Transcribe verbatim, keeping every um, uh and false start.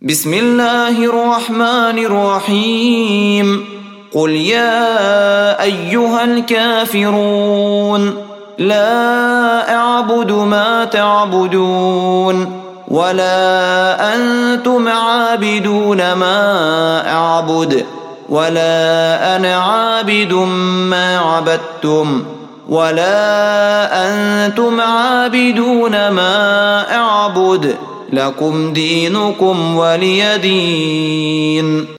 بسم الله الرحمن الرحيم قل يا أيها الكافرون لا أعبد ما تعبدون ولا أنتم عابدون ما أعبد ولا أنا عابد ما عبدتم ولا أنتم عابدون ما أعبد لكم دينكم ولي دين.